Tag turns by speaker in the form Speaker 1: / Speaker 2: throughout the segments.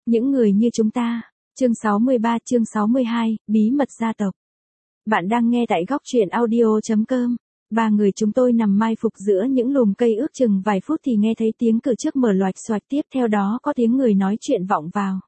Speaker 1: Những người như chúng ta. Chương 63 chương 62, bí mật gia tộc. Bạn đang nghe tại góc truyện audio.com. Ba người chúng tôi nằm mai phục giữa những lùm cây ước chừng vài phút thì nghe thấy tiếng cửa trước mở loạch xoạch, tiếp theo đó có tiếng người nói chuyện vọng vào.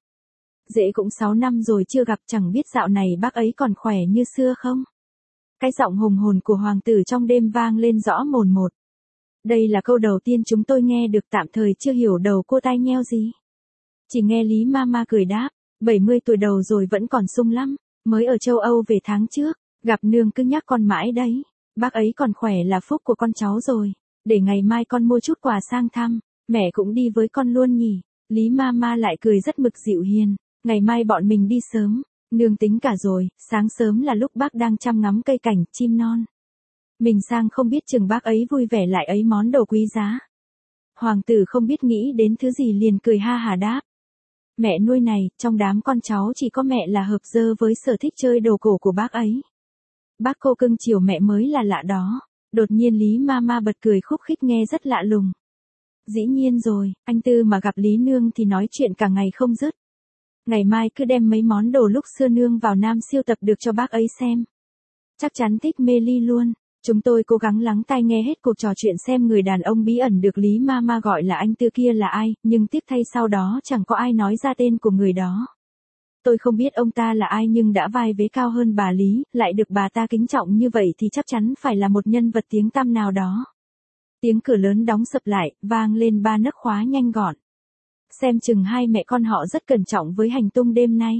Speaker 1: Dễ cũng 6 năm rồi chưa gặp, chẳng biết dạo này bác ấy còn khỏe như xưa không? Cái giọng hùng hồn của hoàng tử trong đêm vang lên rõ mồn một. Đây là câu đầu tiên chúng tôi nghe được, tạm thời chưa hiểu đầu cô tai nheo gì. Chỉ nghe Lý Mama cười đáp, 70 tuổi đầu rồi vẫn còn sung lắm, mới ở châu Âu về tháng trước, gặp nương cứ nhắc con mãi đấy, bác ấy còn khỏe là phúc của con cháu rồi, để ngày mai con mua chút quà sang thăm, mẹ cũng đi với con luôn nhỉ. Lý Mama lại cười rất mực dịu hiền, ngày mai bọn mình đi sớm, nương tính cả rồi, sáng sớm là lúc bác đang chăm ngắm cây cảnh, chim non. Mình sang không biết chừng bác ấy vui vẻ lại ấy món đồ quý giá. Hoàng tử không biết nghĩ đến thứ gì liền cười ha hà đáp. Mẹ nuôi này, trong đám con cháu chỉ có mẹ là hợp dơ với sở thích chơi đồ cổ của bác ấy. Bác cô cưng chiều mẹ mới là lạ đó. Đột nhiên Lý Mama bật cười khúc khích nghe rất lạ lùng. Dĩ nhiên rồi, anh Tư mà gặp Lý Nương thì nói chuyện cả ngày không dứt. Ngày mai cứ đem mấy món đồ lúc xưa nương vào Nam siêu tập được cho bác ấy xem. Chắc chắn thích mê ly luôn. Chúng tôi cố gắng lắng tai nghe hết cuộc trò chuyện xem người đàn ông bí ẩn được Lý Mama gọi là anh Tư kia là ai, nhưng tiếc thay sau đó chẳng có ai nói ra tên của người đó. Tôi không biết ông ta là ai nhưng đã vai vế cao hơn bà Lý, lại được bà ta kính trọng như vậy thì chắc chắn phải là một nhân vật tiếng tăm nào đó. Tiếng cửa lớn đóng sập lại, vang lên 3 nấc khóa nhanh gọn. Xem chừng hai mẹ con họ rất cẩn trọng với hành tung đêm nay.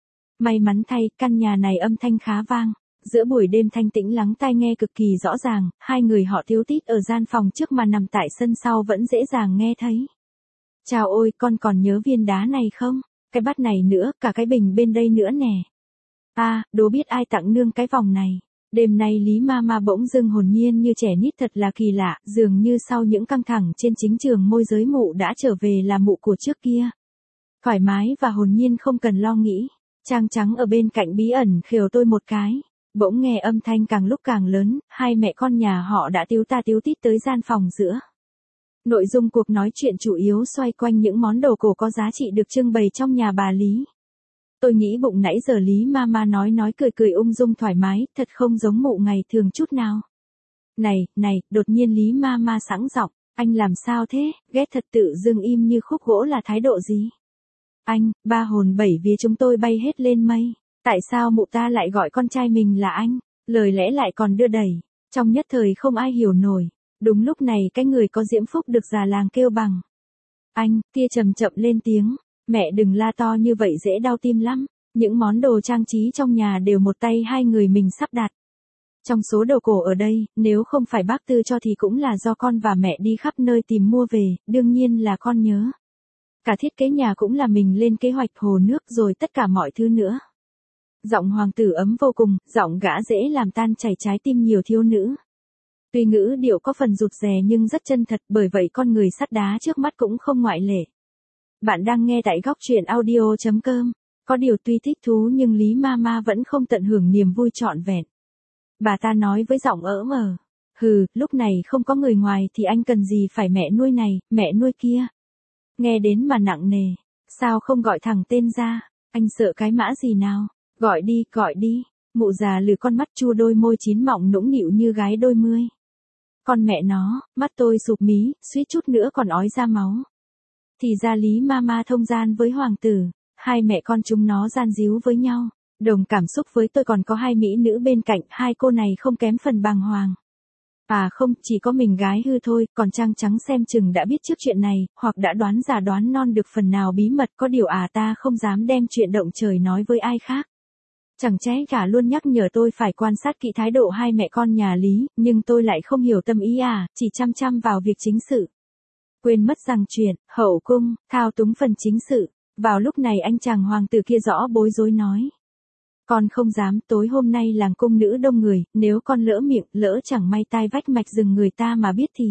Speaker 1: May mắn thay, căn nhà này âm thanh khá vang. Giữa buổi đêm thanh tĩnh lắng tai nghe cực kỳ rõ ràng, hai người họ tíu tít ở gian phòng trước mà nằm tại sân sau vẫn dễ dàng nghe thấy. Chào ôi, con còn nhớ viên đá này không? Cái bát này nữa, cả cái bình bên đây nữa nè. À, đố biết ai tặng nương cái vòng này. Đêm nay Lý Mama bỗng dưng hồn nhiên như trẻ nít, thật là kỳ lạ, dường như sau những căng thẳng trên chính trường môi giới mụ đã trở về là mụ của trước kia. Thoải mái và hồn nhiên không cần lo nghĩ. Trang trắng ở bên cạnh bí ẩn khều tôi một cái. Bỗng nghe âm thanh càng lúc càng lớn, hai mẹ con nhà họ đã tíu ta tíu tít tới gian phòng giữa. Nội dung cuộc nói chuyện chủ yếu xoay quanh những món đồ cổ có giá trị được trưng bày trong nhà bà Lý. Tôi nghĩ bụng nãy giờ Lý Mama nói cười cười ung dung thoải mái, thật không giống mụ ngày thường chút nào. Này, đột nhiên Lý Mama sẵn giọng, anh làm sao thế, ghét thật, tự dưng im như khúc gỗ là thái độ gì? Anh, ba hồn bảy vía chúng tôi bay hết lên mây. Tại sao mụ ta lại gọi con trai mình là anh? Lời lẽ lại còn đưa đẩy. Trong nhất thời không ai hiểu nổi. Đúng lúc này cái người có diễm phúc được già làng kêu bằng. Anh, tia chậm chậm lên tiếng. Mẹ đừng la to như vậy dễ đau tim lắm. Những món đồ trang trí trong nhà đều một tay hai người mình sắp đặt. Trong số đồ cổ ở đây, nếu không phải bác Tư cho thì cũng là do con và mẹ đi khắp nơi tìm mua về, đương nhiên là con nhớ. Cả thiết kế nhà cũng là mình lên kế hoạch, hồ nước rồi tất cả mọi thứ nữa. Giọng hoàng tử ấm vô cùng, giọng gã dễ làm tan chảy trái tim nhiều thiếu nữ. Tuy ngữ điệu có phần rụt rè nhưng rất chân thật, bởi vậy con người sắt đá trước mắt cũng không ngoại lệ. Bạn đang nghe tại góc truyện audio.com. Có điều tuy thích thú nhưng Lý Mama vẫn không tận hưởng niềm vui trọn vẹn. Bà ta nói với giọng ỡm ờ. Hừ, lúc này không có người ngoài thì anh cần gì phải mẹ nuôi này, mẹ nuôi kia. Nghe đến mà nặng nề. Sao không gọi thẳng tên ra? Anh sợ cái mã gì nào? Gọi đi. Mụ già lừ con mắt chua, đôi môi chín mọng nũng nịu như gái đôi mươi. Con mẹ nó, mắt tôi sụp mí, suýt chút nữa còn ói ra máu. Thì ra Lý Mama thông gian với hoàng tử, hai mẹ con chúng nó gian díu với nhau. Đồng cảm xúc với tôi còn có hai mỹ nữ bên cạnh, hai cô này không kém phần bàng hoàng. À không, chỉ có mình gái hư thôi, còn Trang Trắng xem chừng đã biết trước chuyện này, hoặc đã đoán giả đoán non được phần nào bí mật, có điều ta không dám đem chuyện động trời nói với ai khác. Chẳng trẽ cả luôn nhắc nhở tôi phải quan sát kỹ thái độ hai mẹ con nhà Lý, nhưng tôi lại không hiểu tâm ý chỉ chăm chăm vào việc chính sự. Quên mất rằng chuyện, hậu cung, thao túng phần chính sự. Vào lúc này anh chàng hoàng tử kia rõ bối rối nói. Con không dám, tối hôm nay làng cung nữ đông người, nếu con lỡ miệng, lỡ chẳng may tai vách mạch rừng người ta mà biết thì.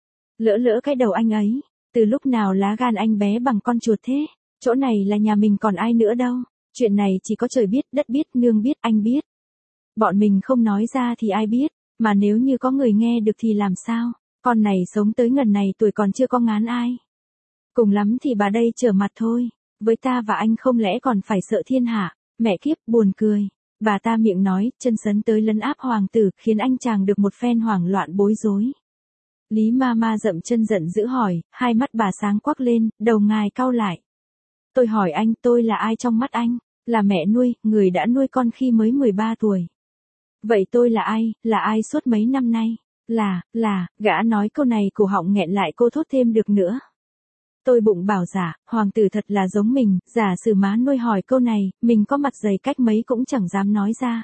Speaker 1: Lỡ cái đầu anh ấy, từ lúc nào lá gan anh bé bằng con chuột thế, chỗ này là nhà mình còn ai nữa đâu. Chuyện này chỉ có trời biết, đất biết, nương biết, anh biết. Bọn mình không nói ra thì ai biết, mà nếu như có người nghe được thì làm sao? Con này sống tới ngần này tuổi còn chưa có ngán ai. Cùng lắm thì bà đây trở mặt thôi. Với ta và anh không lẽ còn phải sợ thiên hạ, mẹ kiếp, buồn cười. Bà ta miệng nói, chân sấn tới lấn áp hoàng tử, khiến anh chàng được một phen hoảng loạn bối rối. Lý Mama dậm chân giận dữ hỏi, hai mắt bà sáng quắc lên, đầu ngài cau lại. Tôi hỏi anh, tôi là ai trong mắt anh? Là mẹ nuôi, người đã nuôi con khi mới 13 tuổi. Vậy tôi là ai suốt mấy năm nay? Gã nói câu này cổ họng nghẹn lại cô thốt thêm được nữa. Tôi bụng bảo dạ, hoàng tử thật là giống mình, giả sử má nuôi hỏi câu này, mình có mặt dày cách mấy cũng chẳng dám nói ra.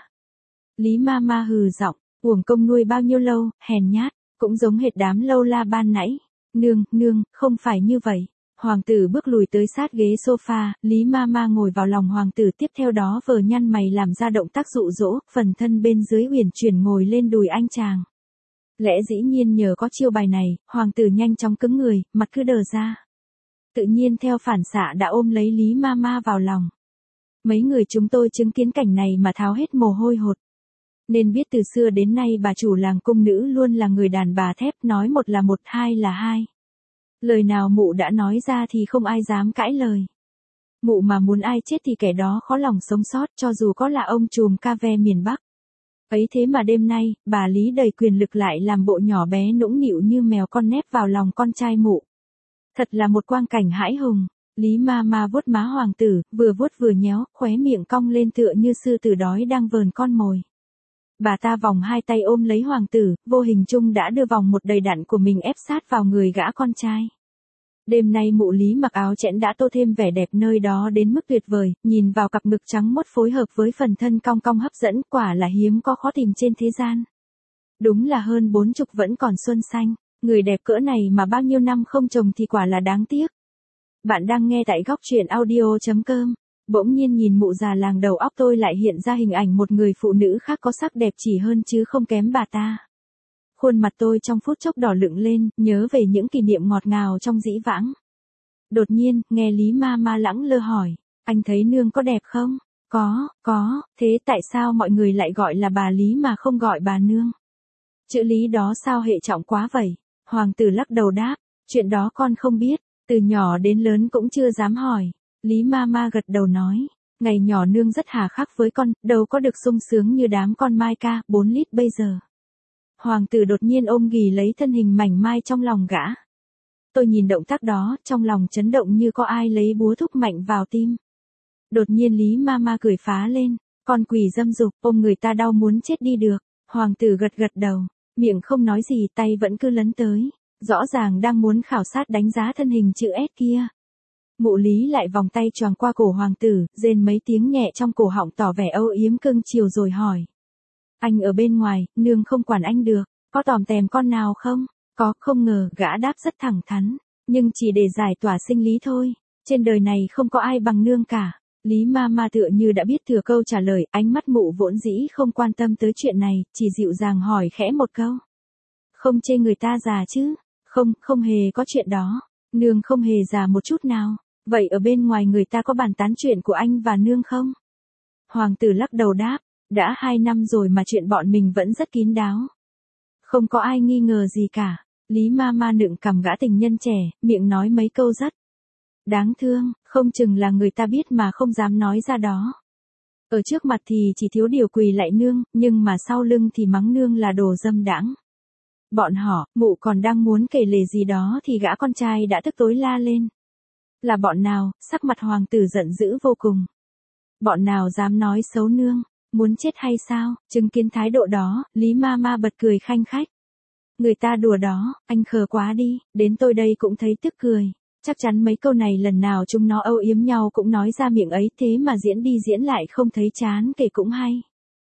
Speaker 1: Lý Mama hừ giọng, uổng công nuôi bao nhiêu lâu, hèn nhát, cũng giống hệt đám lâu la ban nãy. Nương, không phải như vậy. Hoàng tử bước lùi tới sát ghế sofa, Lý Mama ngồi vào lòng hoàng tử tiếp theo đó vờ nhăn mày làm ra động tác dụ dỗ, phần thân bên dưới uyển chuyển ngồi lên đùi anh chàng. Lẽ dĩ nhiên nhờ có chiêu bài này, hoàng tử nhanh chóng cứng người, mặt cứ đờ ra. Tự nhiên theo phản xạ đã ôm lấy Lý Mama vào lòng. Mấy người chúng tôi chứng kiến cảnh này mà tháo hết mồ hôi hột. Nên biết từ xưa đến nay bà chủ làng cung nữ luôn là người đàn bà thép, nói một là một, hai là hai. Lời nào mụ đã nói ra thì không ai dám cãi lời. Mụ mà muốn ai chết thì kẻ đó khó lòng sống sót, cho dù có là ông trùm ca ve miền Bắc. Ấy thế mà đêm nay, bà Lý đầy quyền lực lại làm bộ nhỏ bé nũng nịu như mèo con nép vào lòng con trai mụ. Thật là một quang cảnh hãi hùng. Lý Mama vuốt má hoàng tử, vừa vuốt vừa nhéo, khóe miệng cong lên tựa như sư tử đói đang vờn con mồi. Bà ta vòng hai tay ôm lấy hoàng tử, vô hình chung đã đưa vòng một đầy đặn của mình ép sát vào người gã con trai. Đêm nay mụ Lý mặc áo chẽn đã tô thêm vẻ đẹp nơi đó đến mức tuyệt vời, nhìn vào cặp ngực trắng mốt phối hợp với phần thân cong cong hấp dẫn, quả là hiếm có khó tìm trên thế gian. Đúng là hơn 40 vẫn còn xuân xanh, người đẹp cỡ này mà bao nhiêu năm không chồng thì quả là đáng tiếc. Bạn đang nghe tại góc truyện audio.com. Bỗng nhiên nhìn mụ già làng đầu óc tôi lại hiện ra hình ảnh một người phụ nữ khác có sắc đẹp chỉ hơn chứ không kém bà ta. Khuôn mặt tôi trong phút chốc đỏ lựng lên, nhớ về những kỷ niệm ngọt ngào trong dĩ vãng. Đột nhiên, nghe Lý Mama lẳng lơ hỏi, anh thấy nương có đẹp không? Có, thế tại sao mọi người lại gọi là bà Lý mà không gọi bà nương? Chữ Lý đó sao hệ trọng quá vậy? Hoàng tử lắc đầu đáp, chuyện đó con không biết, từ nhỏ đến lớn cũng chưa dám hỏi. Lý Mama gật đầu nói, ngày nhỏ nương rất hà khắc với con, đâu có được sung sướng như đám con Mai ca, 4 lít bây giờ. Hoàng tử đột nhiên ôm ghì lấy thân hình mảnh mai trong lòng gã. Tôi nhìn động tác đó, trong lòng chấn động như có ai lấy búa thúc mạnh vào tim. Đột nhiên Lý Mama cười phá lên, con quỷ dâm dục, ôm người ta đau muốn chết đi được. Hoàng tử gật đầu, miệng không nói gì, tay vẫn cứ lấn tới, rõ ràng đang muốn khảo sát đánh giá thân hình chữ S kia. Mụ Lý lại vòng tay choàng qua cổ hoàng tử, rên mấy tiếng nhẹ trong cổ họng tỏ vẻ âu yếm cưng chiều rồi hỏi. Anh ở bên ngoài, nương không quản anh được, có tòm tèm con nào không? Có, không ngờ, gã đáp rất thẳng thắn, nhưng chỉ để giải tỏa sinh lý thôi, trên đời này không có ai bằng nương cả. Lý Mama tựa như đã biết thừa câu trả lời, ánh mắt mụ vốn dĩ không quan tâm tới chuyện này, chỉ dịu dàng hỏi khẽ một câu. Không chê người ta già chứ? Không hề có chuyện đó, nương không hề già một chút nào. Vậy ở bên ngoài người ta có bàn tán chuyện của anh và nương không? Hoàng tử lắc đầu đáp, đã 2 năm rồi mà chuyện bọn mình vẫn rất kín đáo. Không có ai nghi ngờ gì cả. Lý Mama nựng cằm gã tình nhân trẻ, miệng nói mấy câu rất đáng thương, không chừng là người ta biết mà không dám nói ra đó. Ở trước mặt thì chỉ thiếu điều quỳ lạy nương, nhưng mà sau lưng thì mắng nương là đồ dâm đãng. Bọn họ, mụ còn đang muốn kể lể gì đó thì gã con trai đã tức tối la lên. Là bọn nào? Sắc mặt hoàng tử giận dữ vô cùng. Bọn nào dám nói xấu nương? Muốn chết hay sao? Chứng kiến thái độ đó, Lý Mama bật cười khanh khách. Người ta đùa đó, anh khờ quá đi, đến tôi đây cũng thấy tức cười. Chắc chắn mấy câu này lần nào chúng nó âu yếm nhau cũng nói ra miệng ấy, thế mà diễn đi diễn lại không thấy chán kể cũng hay.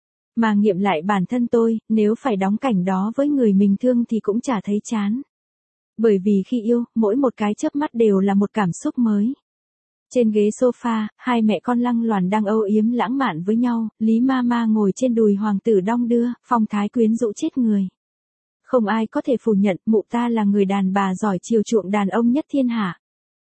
Speaker 1: Mà nghiệm lại bản thân tôi, nếu phải đóng cảnh đó với người mình thương thì cũng chả thấy chán. Bởi vì khi yêu, mỗi một cái chớp mắt đều là một cảm xúc mới. Trên ghế sofa, hai mẹ con lăng loàn đang âu yếm lãng mạn với nhau, Lý Mama ngồi trên đùi hoàng tử đong đưa, phong thái quyến rũ chết người. Không ai có thể phủ nhận mụ ta là người đàn bà giỏi chiều chuộng đàn ông nhất thiên hạ.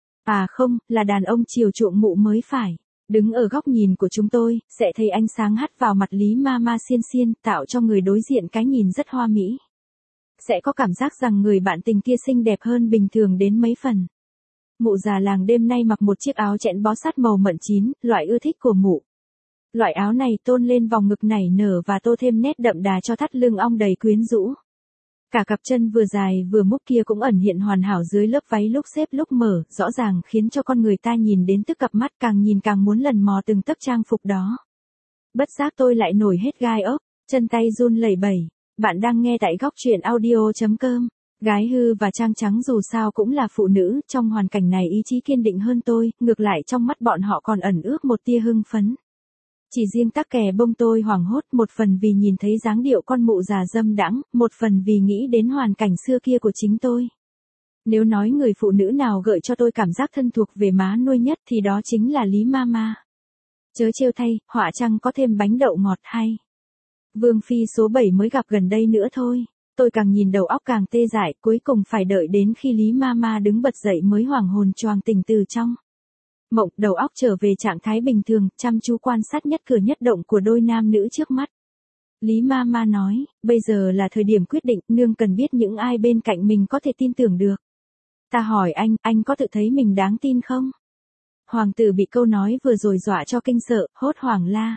Speaker 1: À không, là đàn ông chiều chuộng mụ mới phải. Đứng ở góc nhìn của chúng tôi, sẽ thấy ánh sáng hắt vào mặt Lý Mama xiên xiên, tạo cho người đối diện cái nhìn rất hoa mỹ. Sẽ có cảm giác rằng người bạn tình kia xinh đẹp hơn bình thường đến mấy phần. Mụ già làng đêm nay mặc một chiếc áo chẽn bó sát màu mận chín, loại ưa thích của mụ. Loại áo này tôn lên vòng ngực nảy nở và tô thêm nét đậm đà cho thắt lưng ong đầy quyến rũ. Cả cặp chân vừa dài vừa múc kia cũng ẩn hiện hoàn hảo dưới lớp váy lúc xếp lúc mở, rõ ràng khiến cho con người ta nhìn đến tức cặp mắt, càng nhìn càng muốn lần mò từng tấc trang phục đó. Bất giác tôi lại nổi hết gai ốc, chân tay run lẩy bẩy. Bạn đang nghe tại góc truyện audio.com. Gái hư và trang trắng dù sao cũng là phụ nữ, trong hoàn cảnh này ý chí kiên định hơn tôi, ngược lại trong mắt bọn họ còn ẩn ước một tia hưng phấn. Chỉ riêng tắc kè bông tôi hoảng hốt, một phần vì nhìn thấy dáng điệu con mụ già dâm đãng, một phần vì nghĩ đến hoàn cảnh xưa kia của chính tôi. Nếu nói người phụ nữ nào gợi cho tôi cảm giác thân thuộc về má nuôi nhất thì đó chính là Lý Mama. Chớ trêu thay, họa chăng có thêm bánh đậu ngọt hay. Vương phi số 7 mới gặp gần đây nữa thôi. Tôi càng nhìn đầu óc càng tê dại, cuối cùng phải đợi đến khi Lý Mama đứng bật dậy mới hoảng hồn choàng tỉnh từ trong mộng, đầu óc trở về trạng thái bình thường, chăm chú quan sát nhất cử nhất động của đôi nam nữ trước mắt. Lý Mama nói, bây giờ là thời điểm quyết định, nương cần biết những ai bên cạnh mình có thể tin tưởng được. Ta hỏi anh có tự thấy mình đáng tin không? Hoàng tử bị câu nói vừa rồi dọa cho kinh sợ, hốt hoảng la.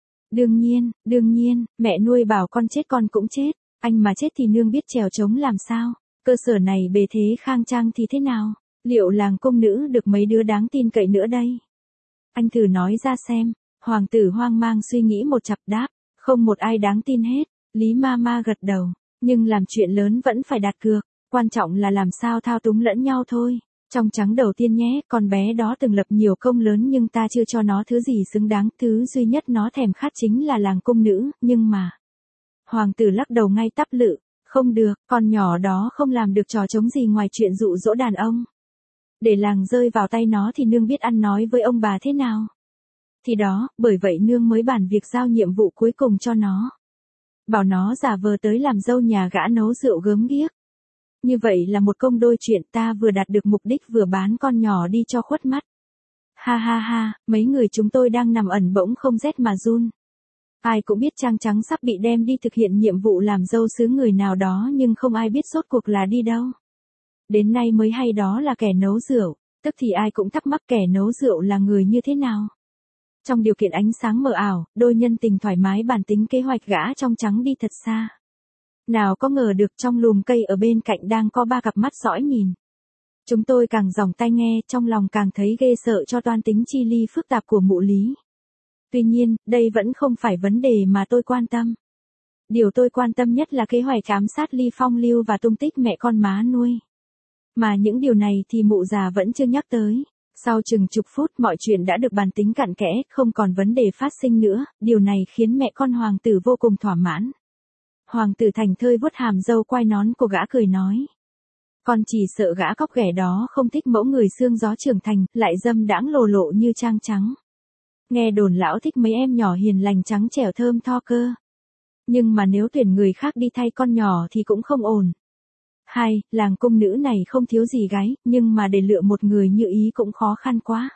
Speaker 1: Đương nhiên, mẹ nuôi bảo con chết con cũng chết, anh mà chết thì nương biết trèo trống làm sao, cơ sở này bề thế khang trang thì thế nào, liệu làng công nữ được mấy đứa đáng tin cậy nữa đây? Anh thử nói ra xem, hoàng tử hoang mang suy nghĩ một chặp đáp, không một ai đáng tin hết. Lý Mama gật đầu, nhưng làm chuyện lớn vẫn phải đặt cược, quan trọng là làm sao thao túng lẫn nhau thôi. Trong trắng đầu tiên nhé, con bé đó từng lập nhiều công lớn nhưng ta chưa cho nó thứ gì xứng đáng, thứ duy nhất nó thèm khát chính là làng công nữ, nhưng mà... Hoàng tử lắc đầu ngay tắp lự, không được, con nhỏ đó không làm được trò trống gì ngoài chuyện dụ dỗ đàn ông. Để làng rơi vào tay nó thì nương biết ăn nói với ông bà thế nào. Thì đó, bởi vậy nương mới bàn việc giao nhiệm vụ cuối cùng cho nó. Bảo nó giả vờ tới làm dâu nhà gã nấu rượu gớm ghiếc. Như vậy là một công đôi chuyện, ta vừa đạt được mục đích vừa bán con nhỏ đi cho khuất mắt. Ha ha ha, mấy người chúng tôi đang nằm ẩn bỗng không rét mà run. Ai cũng biết Trang Trắng sắp bị đem đi thực hiện nhiệm vụ làm dâu xứ người nào đó nhưng không ai biết rốt cuộc là đi đâu. Đến nay mới hay đó là kẻ nấu rượu, tức thì ai cũng thắc mắc kẻ nấu rượu là người như thế nào. Trong điều kiện ánh sáng mờ ảo, đôi nhân tình thoải mái bàn tính kế hoạch gã trong trắng đi thật xa. Nào có ngờ được trong lùm cây ở bên cạnh đang có ba cặp mắt dõi nhìn. Chúng tôi càng dòng tai nghe, trong lòng càng thấy ghê sợ cho toan tính chi ly phức tạp của mụ Lý. Tuy nhiên, đây vẫn không phải vấn đề mà tôi quan tâm. Điều tôi quan tâm nhất là kế hoạch ám sát Ly Phong Lưu và tung tích mẹ con má nuôi. Mà những điều này thì mụ già vẫn chưa nhắc tới. Sau chừng chục phút mọi chuyện đã được bàn tính cặn kẽ, không còn vấn đề phát sinh nữa, điều này khiến mẹ con hoàng tử vô cùng thỏa mãn. Hoàng tử thành thơi vuốt hàm râu quai nón của gã cười nói. Con chỉ sợ gã cóc ghẻ đó không thích mẫu người xương gió trưởng thành, lại dâm đãng lồ lộ như Trang Trắng. Nghe đồn lão thích mấy em nhỏ hiền lành trắng trẻo thơm tho cơ. Nhưng mà nếu tuyển người khác đi thay con nhỏ thì cũng không ổn. Hai, làng công nữ này không thiếu gì gái, nhưng mà để lựa một người như ý cũng khó khăn quá.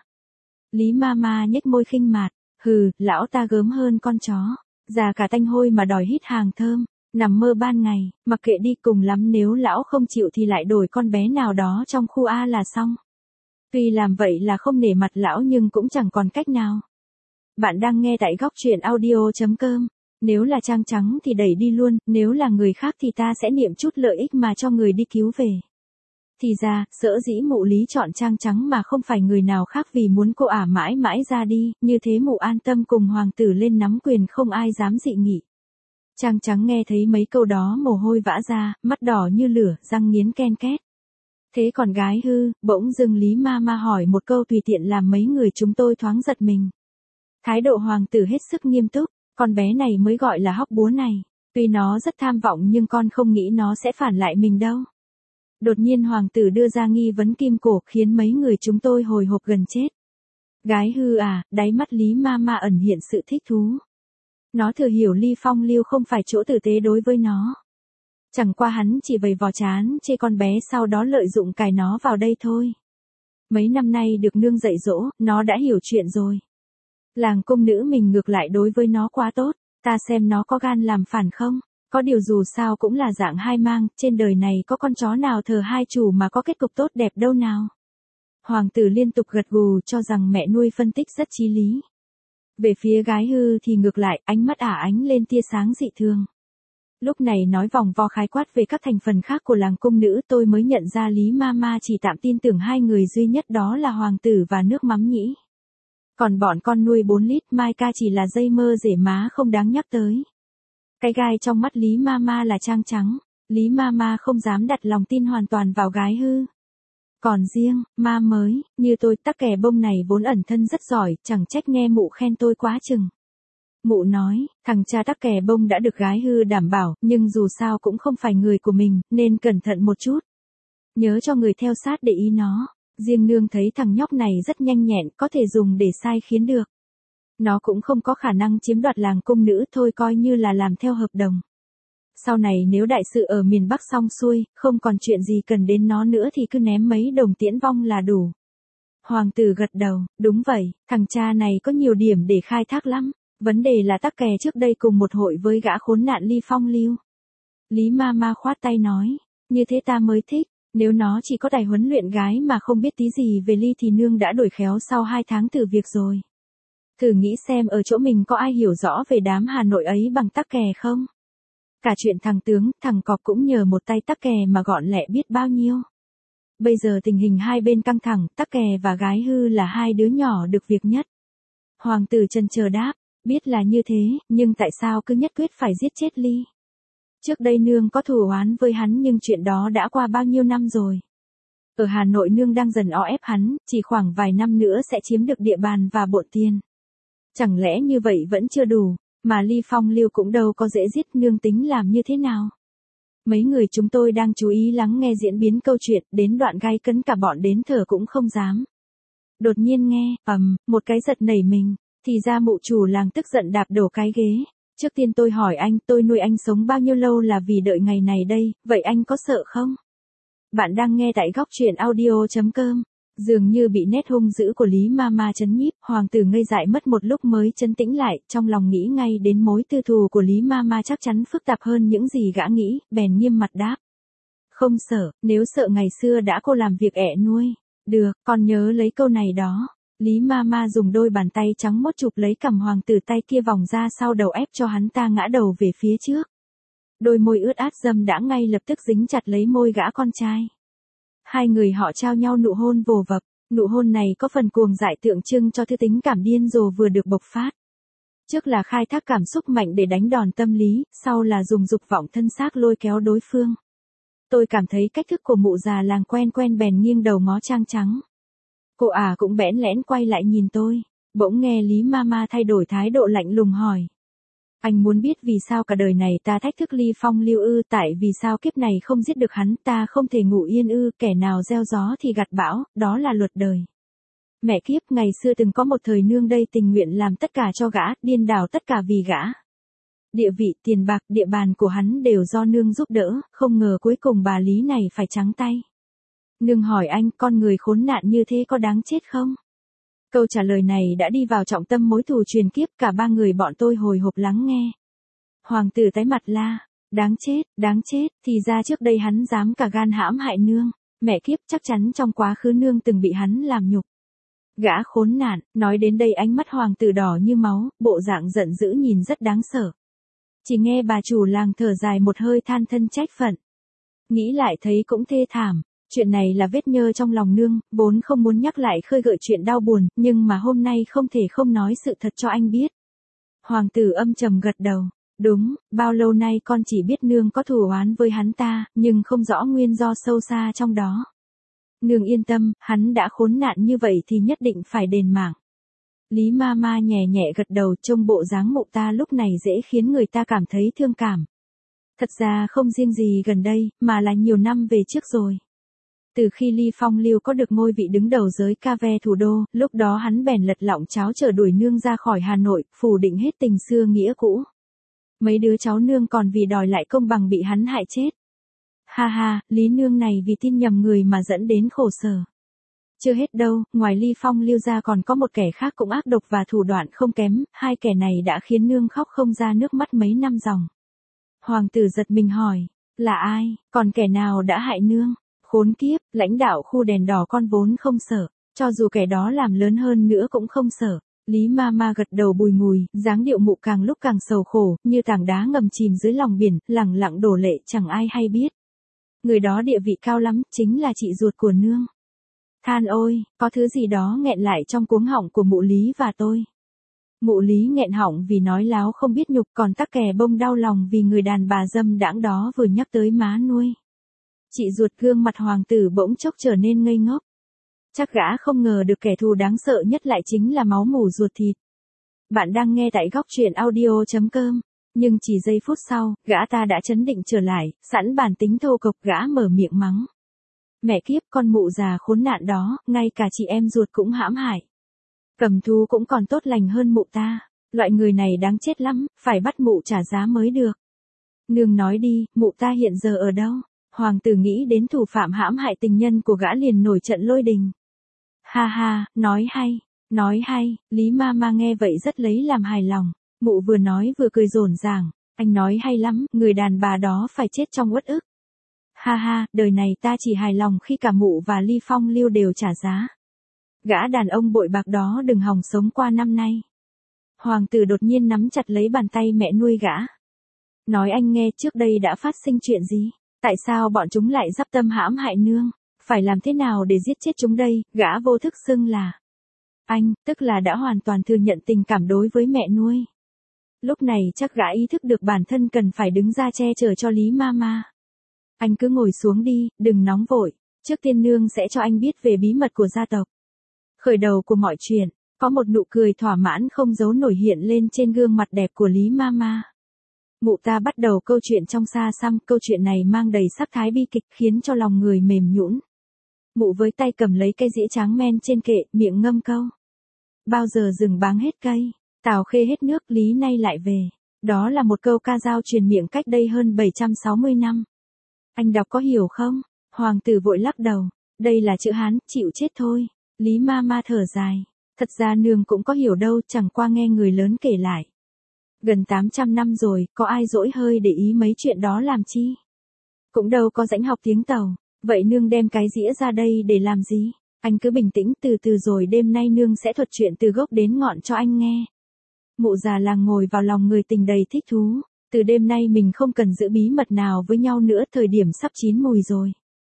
Speaker 1: Lý Mama nhếch môi khinh mạt, hừ, lão ta gớm hơn con chó. Già cả tanh hôi mà đòi hít hàng thơm. Nằm mơ ban ngày, mặc kệ đi, cùng lắm nếu lão không chịu thì lại đổi con bé nào đó trong khu A là xong. Tuy làm vậy là không nể mặt lão nhưng cũng chẳng còn cách nào. Bạn đang nghe tại góc truyện audio.com. Nếu là Trang Trắng thì đẩy đi luôn, nếu là người khác thì ta sẽ niệm chút lợi ích mà cho người đi cứu về. Thì ra, sở dĩ mụ Lý chọn Trang Trắng mà không phải người nào khác vì muốn cô ả mãi mãi ra đi, như thế mụ an tâm cùng hoàng tử lên nắm quyền không ai dám dị nghị. Trang Trắng nghe thấy mấy câu đó mồ hôi vã ra, mắt đỏ như lửa, răng nghiến ken két. Thế còn gái hư, bỗng dưng Lý Mama hỏi một câu tùy tiện làm mấy người chúng tôi thoáng giật mình. Thái độ hoàng tử hết sức nghiêm túc, con bé này mới gọi là hóc búa này. Tuy nó rất tham vọng nhưng con không nghĩ nó sẽ phản lại mình đâu. Đột nhiên hoàng tử đưa ra nghi vấn kim cổ khiến mấy người chúng tôi hồi hộp gần chết. Gái hư à, đáy mắt Lý Mama ẩn hiện sự thích thú. Nó thừa hiểu Ly Phong Lưu không phải chỗ tử tế đối với nó. Chẳng qua hắn chỉ vầy vò chán chê con bé sau đó lợi dụng cài nó vào đây thôi. Mấy năm nay được nương dạy dỗ, nó đã hiểu chuyện rồi. Làng công nữ mình ngược lại đối với nó quá tốt, ta xem nó có gan làm phản không, có điều dù sao cũng là dạng hai mang, trên đời này có con chó nào thờ hai chủ mà có kết cục tốt đẹp đâu nào. Hoàng tử liên tục gật gù cho rằng mẹ nuôi phân tích rất chí lý. Về phía gái hư thì ngược lại, ánh mắt ả ánh lên tia sáng dị thường. Lúc này nói vòng vo khái quát về các thành phần khác của làng cung nữ, tôi mới nhận ra Lý Mama chỉ tạm tin tưởng hai người duy nhất, đó là hoàng tử và nước mắm nhĩ. Còn bọn con nuôi 4 lít Mai Ca chỉ là dây mơ rể má không đáng nhắc tới. Cái gai trong mắt Lý Mama là trang trắng, Lý Mama không dám đặt lòng tin hoàn toàn vào gái hư. Còn riêng, ma mới, như tôi, tắc kè bông này vốn ẩn thân rất giỏi, chẳng trách nghe mụ khen tôi quá chừng. Mụ nói, thằng cha tắc kè bông đã được gái hư đảm bảo, nhưng dù sao cũng không phải người của mình, nên cẩn thận một chút. Nhớ cho người theo sát để ý nó. Riêng nương thấy thằng nhóc này rất nhanh nhẹn, có thể dùng để sai khiến được. Nó cũng không có khả năng chiếm đoạt làng cung nữ, thôi coi như là làm theo hợp đồng. Sau này nếu đại sự ở miền Bắc xong xuôi, không còn chuyện gì cần đến nó nữa thì cứ ném mấy đồng tiễn vong là đủ. Hoàng tử gật đầu, đúng vậy, thằng cha này có nhiều điểm để khai thác lắm. Vấn đề là tắc kè trước đây cùng một hội với gã khốn nạn Ly Phong Lưu. Lý Mama khoát tay nói, như thế ta mới thích. Nếu nó chỉ có tài huấn luyện gái mà không biết tí gì về Ly thì nương đã đổi khéo sau 2 tháng thử việc rồi. Thử nghĩ xem ở chỗ mình có ai hiểu rõ về đám Hà Nội ấy bằng tắc kè không? Cả chuyện thằng tướng, thằng cọp cũng nhờ một tay tắc kè mà gọn lẹ biết bao nhiêu. Bây giờ tình hình hai bên căng thẳng, tắc kè và gái hư là hai đứa nhỏ được việc nhất. Hoàng tử chần chờ đáp, biết là như thế, nhưng tại sao cứ nhất quyết phải giết chết Ly? Trước đây nương có thù oán với hắn nhưng chuyện đó đã qua bao nhiêu năm rồi. Ở Hà Nội nương đang dần o ép hắn, chỉ khoảng vài năm nữa sẽ chiếm được địa bàn và bộn tiền. Chẳng lẽ như vậy vẫn chưa đủ, mà Ly Phong Lưu cũng đâu có dễ giết, nương tính làm như thế nào? Mấy người chúng tôi đang chú ý lắng nghe diễn biến câu chuyện, đến đoạn gay cấn cả bọn đến thở cũng không dám. Đột nhiên nghe, một cái giật nảy mình, thì ra mụ chủ làng tức giận đạp đổ cái ghế. Trước tiên tôi hỏi anh, tôi nuôi anh sống bao nhiêu lâu là vì đợi ngày này đây, vậy anh có sợ không? Bạn đang nghe tại góc truyện audio.com. Dường như bị nét hung dữ của Lý Mama chấn nhiếp, hoàng tử ngây dại mất một lúc mới trấn tĩnh lại, trong lòng nghĩ ngay đến mối tư thù của Lý Mama chắc chắn phức tạp hơn những gì gã nghĩ, bèn nghiêm mặt đáp. Không sợ, nếu sợ ngày xưa đã cô làm việc ẹ nuôi. Được, con nhớ lấy câu này đó. Lý Mama dùng đôi bàn tay trắng mốt chụp lấy cằm hoàng tử, tay kia vòng ra sau đầu ép cho hắn ta ngã đầu về phía trước. Đôi môi ướt át dâm đã ngay lập tức dính chặt lấy môi gã con trai. Hai người họ trao nhau nụ hôn vồ vập, nụ hôn này có phần cuồng dại tượng trưng cho thứ tính cảm điên rồ vừa được bộc phát. Trước là khai thác cảm xúc mạnh để đánh đòn tâm lý, sau là dùng dục vọng thân xác lôi kéo đối phương. Tôi cảm thấy cách thức của mụ già làng quen bèn nghiêng đầu ngó trang trắng. Cô cũng bẽn lẽn quay lại nhìn tôi, bỗng nghe Lý Mama thay đổi thái độ lạnh lùng hỏi. Anh muốn biết vì sao cả đời này ta thách thức Ly Phong Lưu ư? Tại vì sao kiếp này không giết được hắn, ta không thể ngủ yên ư? Kẻ nào gieo gió thì gặt bão, đó là luật đời. Mẹ kiếp, ngày xưa từng có một thời nương đây tình nguyện làm tất cả cho gã, điên đảo tất cả vì gã. Địa vị, tiền bạc, địa bàn của hắn đều do nương giúp đỡ, không ngờ cuối cùng bà Lý này phải trắng tay. Nương hỏi anh, con người khốn nạn như thế có đáng chết không? Câu trả lời này đã đi vào trọng tâm mối thù truyền kiếp, cả ba người bọn tôi hồi hộp lắng nghe. Hoàng tử tái mặt la, đáng chết, thì ra trước đây hắn dám cả gan hãm hại nương, mẹ kiếp, chắc chắn trong quá khứ nương từng bị hắn làm nhục. Gã khốn nạn, nói đến đây ánh mắt hoàng tử đỏ như máu, bộ dạng giận dữ nhìn rất đáng sợ. Chỉ nghe bà chủ làng thở dài một hơi than thân trách phận. Nghĩ lại thấy cũng thê thảm. Chuyện này là vết nhơ trong lòng nương, vốn không muốn nhắc lại khơi gợi chuyện đau buồn, nhưng mà hôm nay không thể không nói sự thật cho anh biết. Hoàng tử âm trầm gật đầu. Đúng, bao lâu nay con chỉ biết nương có thù oán với hắn ta, nhưng không rõ nguyên do sâu xa trong đó. Nương yên tâm, hắn đã khốn nạn như vậy thì nhất định phải đền mạng. Lý Mama nhẹ nhẹ gật đầu, trông bộ dáng mụ ta lúc này dễ khiến người ta cảm thấy thương cảm. Thật ra không riêng gì gần đây, mà là nhiều năm về trước rồi. Từ khi Ly Phong Lưu có được ngôi vị đứng đầu giới ca ve thủ đô, lúc đó hắn bèn lật lọng cháo chở đuổi nương ra khỏi Hà Nội, phủ định hết tình xưa nghĩa cũ. Mấy đứa cháu nương còn vì đòi lại công bằng bị hắn hại chết. Ha ha, Lý nương này vì tin nhầm người mà dẫn đến khổ sở. Chưa hết đâu, ngoài Ly Phong Lưu ra còn có một kẻ khác cũng ác độc và thủ đoạn không kém, hai kẻ này đã khiến nương khóc không ra nước mắt mấy năm dòng. Hoàng tử giật mình hỏi, là ai, còn kẻ nào đã hại nương? Khốn kiếp, lãnh đạo khu đèn đỏ con vốn không sợ, cho dù kẻ đó làm lớn hơn nữa cũng không sợ. Lý Mama gật đầu bùi ngùi, dáng điệu mụ càng lúc càng sầu khổ, như tảng đá ngầm chìm dưới lòng biển, lẳng lặng đổ lệ chẳng ai hay biết. Người đó địa vị cao lắm, chính là chị ruột của nương. Than ôi, có thứ gì đó nghẹn lại trong cuống họng của mụ Lý và tôi. Mụ Lý nghẹn họng vì nói láo không biết nhục, còn tắc kè bông đau lòng vì người đàn bà dâm đãng đó vừa nhắc tới má nuôi. Chị ruột gương mặt hoàng tử bỗng chốc trở nên ngây ngốc. Chắc gã không ngờ được kẻ thù đáng sợ nhất lại chính là máu mủ ruột thịt. Bạn đang nghe tại góc truyện audio.com. Nhưng chỉ giây phút sau, gã ta đã trấn định trở lại, sẵn bản tính thô cộc gã mở miệng mắng. Mẹ kiếp, con mụ già khốn nạn đó, ngay cả chị em ruột cũng hãm hại. Cầm thú cũng còn tốt lành hơn mụ ta, loại người này đáng chết lắm, phải bắt mụ trả giá mới được. Nương nói đi, mụ ta hiện giờ ở đâu? Hoàng tử nghĩ đến thủ phạm hãm hại tình nhân của gã liền nổi trận lôi đình. Ha ha, nói hay, Lý Mama nghe vậy rất lấy làm hài lòng, mụ vừa nói vừa cười rộn ràng, anh nói hay lắm, người đàn bà đó phải chết trong uất ức. Ha ha, đời này ta chỉ hài lòng khi cả mụ và Ly Phong Lưu đều trả giá. Gã đàn ông bội bạc đó đừng hòng sống qua năm nay. Hoàng tử đột nhiên nắm chặt lấy bàn tay mẹ nuôi gã. Nói anh nghe trước đây đã phát sinh chuyện gì? Tại sao bọn chúng lại dắp tâm hãm hại nương? Phải làm thế nào để giết chết chúng đây? Gã vô thức xưng là anh, tức là đã hoàn toàn thừa nhận tình cảm đối với mẹ nuôi. Lúc này chắc gã ý thức được bản thân cần phải đứng ra che chở cho Lý Mama. Anh cứ ngồi xuống đi, đừng nóng vội. Trước tiên nương sẽ cho anh biết về bí mật của gia tộc. Khởi đầu của mọi chuyện, có một nụ cười thỏa mãn không giấu nổi hiện lên trên gương mặt đẹp của Lý Mama. Mụ ta bắt đầu câu chuyện trong xa xăm, câu chuyện này mang đầy sắc thái bi kịch khiến cho lòng người mềm nhũn. Mụ với tay cầm lấy cây dĩa tráng men trên kệ, miệng ngâm câu. Bao giờ rừng báng hết cây, Tào Khê hết nước, Lý nay lại về. Đó là một câu ca dao truyền miệng cách đây hơn 760 năm. Anh đọc có hiểu không? Hoàng tử vội lắc đầu. Đây là chữ Hán, chịu chết thôi. Lý Mama thở dài. Thật ra nương cũng có hiểu đâu, chẳng qua nghe người lớn kể lại. Gần 800 năm rồi, có ai dỗi hơi để ý mấy chuyện đó làm chi? Cũng đâu có rãnh học tiếng Tàu. Vậy nương đem cái dĩa ra đây để làm gì? Anh cứ bình tĩnh từ từ rồi đêm nay nương sẽ thuật chuyện từ gốc đến ngọn cho anh nghe. Mụ già làng ngồi vào lòng người tình đầy thích thú. Từ đêm nay mình không cần giữ bí mật nào với nhau nữa, thời điểm sắp chín mùi rồi.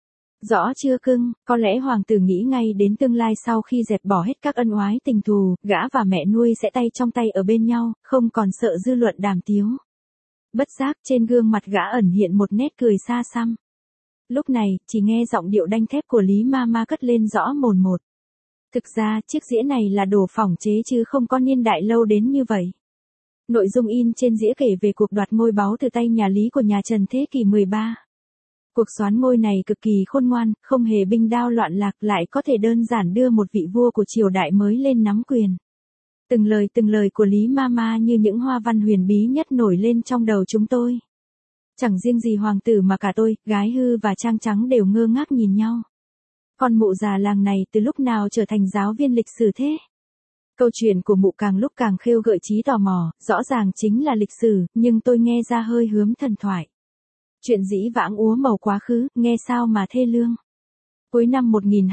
Speaker 1: Rõ chưa cưng, có lẽ hoàng tử nghĩ ngay đến tương lai sau khi dẹp bỏ hết các ân oái tình thù, gã và mẹ nuôi sẽ tay trong tay ở bên nhau, không còn sợ dư luận đàm tiếu. Bất giác trên gương mặt gã ẩn hiện một nét cười xa xăm. Lúc này, chỉ nghe giọng điệu đanh thép của Lý Mama cất lên rõ mồn một. Thực ra, chiếc dĩa này là đồ phỏng chế chứ không có niên đại lâu đến như vậy. Nội dung in trên dĩa kể về cuộc đoạt ngôi báu từ tay nhà Lý của nhà Trần thế kỷ 13. Cuộc soán ngôi này cực kỳ khôn ngoan, không hề binh đao loạn lạc, lại có thể đơn giản đưa một vị vua của triều đại mới lên nắm quyền. Từng lời của Lý Mama như những hoa văn huyền bí nhất nổi lên trong đầu chúng tôi. Chẳng riêng gì hoàng tử mà cả tôi, gái hư và trang trắng đều ngơ ngác nhìn nhau. Con mụ già làng này từ lúc nào trở thành giáo viên lịch sử thế? Câu chuyện của mụ càng lúc càng khêu gợi trí tò mò, rõ ràng chính là lịch sử, nhưng tôi nghe ra hơi hướm thần thoại. Chuyện dĩ vãng úa màu quá khứ, nghe sao mà thê lương. Cuối năm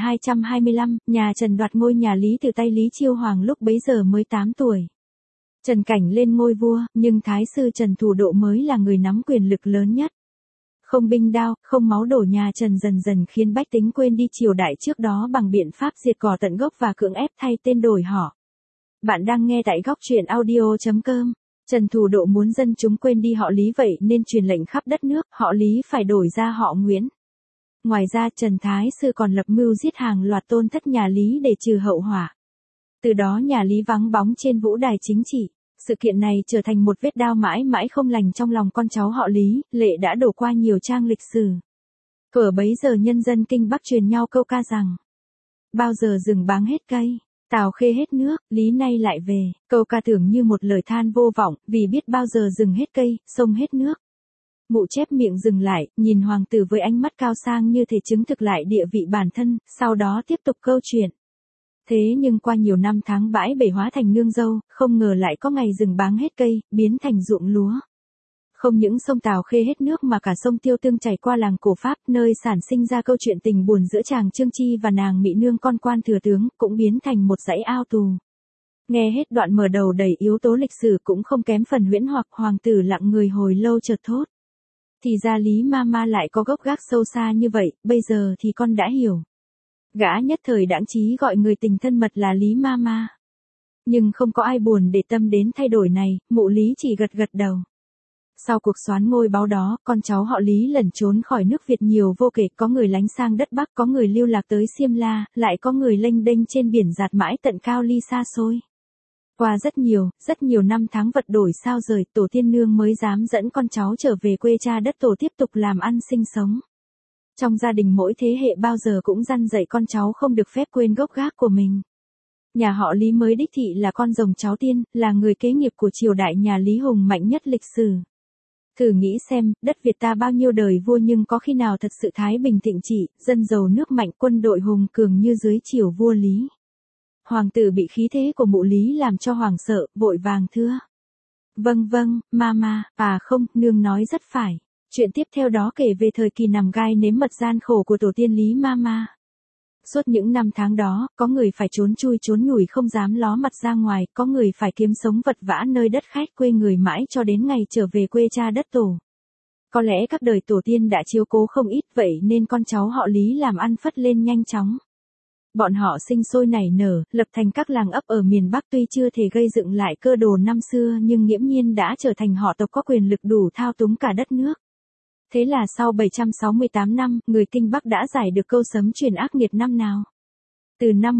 Speaker 1: 1225, nhà Trần đoạt ngôi nhà Lý từ tay Lý Chiêu Hoàng lúc bấy giờ mới 8 tuổi. Trần Cảnh lên ngôi vua, nhưng Thái sư Trần Thủ Độ mới là người nắm quyền lực lớn nhất. Không binh đao, không máu đổ, nhà Trần dần dần khiến bách tính quên đi triều đại trước đó bằng biện pháp diệt cỏ tận gốc và cưỡng ép thay tên đổi họ. Bạn đang nghe tại góc truyện audio.com. Trần Thủ Độ muốn dân chúng quên đi họ Lý, vậy nên truyền lệnh khắp đất nước, họ Lý phải đổi ra họ Nguyễn. Ngoài ra Trần Thái sư còn lập mưu giết hàng loạt tôn thất nhà Lý để trừ hậu họa. Từ đó nhà Lý vắng bóng trên vũ đài chính trị. Sự kiện này trở thành một vết đao mãi mãi không lành trong lòng con cháu họ Lý, lệ đã đổ qua nhiều trang lịch sử. Thuở bấy giờ nhân dân Kinh Bắc truyền nhau câu ca rằng: bao giờ rừng báng hết cây, Tào Khê hết nước, Lý nay lại về. Câu ca tưởng như một lời than vô vọng, vì biết bao giờ rừng hết cây, sông hết nước. Mụ chép miệng dừng lại, nhìn hoàng tử với ánh mắt cao sang như thể chứng thực lại địa vị bản thân, sau đó tiếp tục câu chuyện. Thế nhưng qua nhiều năm tháng bãi bể hóa thành nương dâu, không ngờ lại có ngày rừng báng hết cây, biến thành ruộng lúa. Không những sông Tào Khê hết nước mà cả sông Tiêu Tương chảy qua làng cổ Pháp, nơi sản sinh ra câu chuyện tình buồn giữa chàng Trương Chi và nàng Mị Nương con quan thừa tướng, cũng biến thành một dãy ao tù. Nghe hết đoạn mở đầu đầy yếu tố lịch sử cũng không kém phần huyễn hoặc. Hoàng tử lặng người hồi lâu chợt thốt. Thì ra Lý Mama lại có gốc gác sâu xa như vậy, bây giờ thì con đã hiểu. Gã nhất thời đãng trí gọi người tình thân mật là Lý Mama. Nhưng không có ai buồn để tâm đến thay đổi này, mụ Lý chỉ gật gật đầu. Sau cuộc soán ngôi báo đó, con cháu họ Lý lẩn trốn khỏi nước Việt nhiều vô kể, có người lánh sang đất Bắc, có người lưu lạc tới Xiêm La, lại có người lênh đênh trên biển dạt mãi tận Cao Ly xa xôi. Qua rất nhiều năm tháng vật đổi sao rời, tổ tiên nương mới dám dẫn con cháu trở về quê cha đất tổ tiếp tục làm ăn sinh sống. Trong gia đình mỗi thế hệ bao giờ cũng răn dạy con cháu không được phép quên gốc gác của mình. Nhà họ Lý mới đích thị là con rồng cháu tiên, là người kế nghiệp của triều đại nhà Lý hùng mạnh nhất lịch sử. Thử nghĩ xem, đất Việt ta bao nhiêu đời vua nhưng có khi nào thật sự thái bình thịnh trị, dân giàu nước mạnh, quân đội hùng cường như dưới triều vua Lý. Hoàng tử bị khí thế của mụ Lý làm cho hoảng sợ, vội vàng thưa. Vâng, mama, không, nương nói rất phải. Chuyện tiếp theo đó kể về thời kỳ nằm gai nếm mật gian khổ của tổ tiên Lý Mama. Suốt những năm tháng đó, có người phải trốn chui trốn nhủi không dám ló mặt ra ngoài, có người phải kiếm sống vật vã nơi đất khách quê người mãi cho đến ngày trở về quê cha đất tổ. Có lẽ các đời tổ tiên đã chiếu cố không ít vậy nên con cháu họ Lý làm ăn phất lên nhanh chóng. Bọn họ sinh sôi nảy nở, lập thành các làng ấp ở miền Bắc tuy chưa thể gây dựng lại cơ đồ năm xưa nhưng nghiễm nhiên đã trở thành họ tộc có quyền lực đủ thao túng cả đất nước. Thế là sau 768 năm, người Kinh Bắc đã giải được câu sấm truyền ác nghiệt năm nào. Từ năm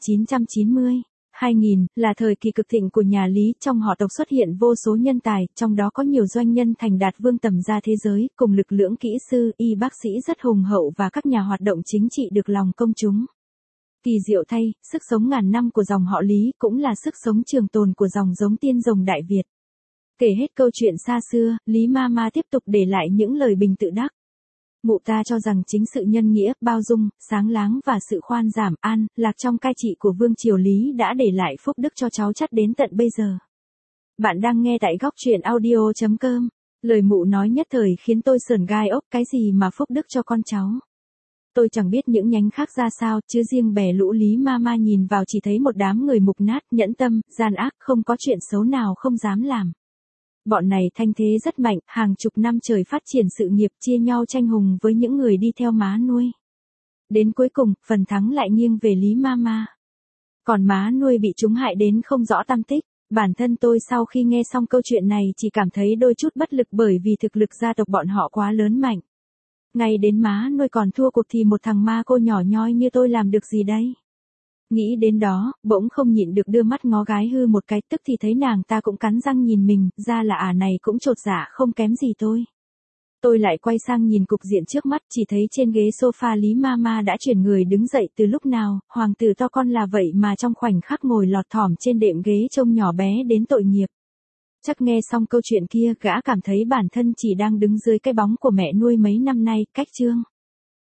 Speaker 1: 1990, 2000, là thời kỳ cực thịnh của nhà Lý, trong họ tộc xuất hiện vô số nhân tài, trong đó có nhiều doanh nhân thành đạt vương tầm ra thế giới, cùng lực lượng kỹ sư, y bác sĩ rất hùng hậu và các nhà hoạt động chính trị được lòng công chúng. Kỳ diệu thay, sức sống ngàn năm của dòng họ Lý cũng là sức sống trường tồn của dòng giống tiên rồng Đại Việt. Kể hết câu chuyện xa xưa, Lý Mama tiếp tục để lại những lời bình tự đắc. Mụ ta cho rằng chính sự nhân nghĩa, bao dung, sáng láng và sự khoan giảm an, lạc trong cai trị của Vương Triều Lý đã để lại phúc đức cho cháu chắt đến tận bây giờ. Bạn đang nghe tại góc truyện audio.com. Lời mụ nói nhất thời khiến tôi sởn gai ốc, cái gì mà phúc đức cho con cháu. Tôi chẳng biết những nhánh khác ra sao, chứ riêng bè lũ Lý Mama nhìn vào chỉ thấy một đám người mục nát, nhẫn tâm, gian ác, không có chuyện xấu nào không dám làm. Bọn này thanh thế rất mạnh, hàng chục năm trời phát triển sự nghiệp chia nhau tranh hùng với những người đi theo má nuôi. Đến cuối cùng, phần thắng lại nghiêng về Lý Mama. Còn má nuôi bị chúng hại đến không rõ tăm tích. Bản thân tôi sau khi nghe xong câu chuyện này chỉ cảm thấy đôi chút bất lực bởi vì thực lực gia tộc bọn họ quá lớn mạnh. Ngay đến má nuôi còn thua cuộc thì một thằng ma cô nhỏ nhoi như tôi làm được gì đây? Nghĩ đến đó, bỗng không nhịn được đưa mắt ngó gái hư một cái, tức thì thấy nàng ta cũng cắn răng nhìn mình, ra là này cũng chột dạ không kém gì tôi. Tôi lại quay sang nhìn cục diện trước mắt, chỉ thấy trên ghế sofa Lý Mama đã chuyển người đứng dậy từ lúc nào, hoàng tử to con là vậy mà trong khoảnh khắc ngồi lọt thỏm trên đệm ghế trông nhỏ bé đến tội nghiệp. Chắc nghe xong câu chuyện kia, gã cảm thấy bản thân chỉ đang đứng dưới cái bóng của mẹ nuôi mấy năm nay, cách chương.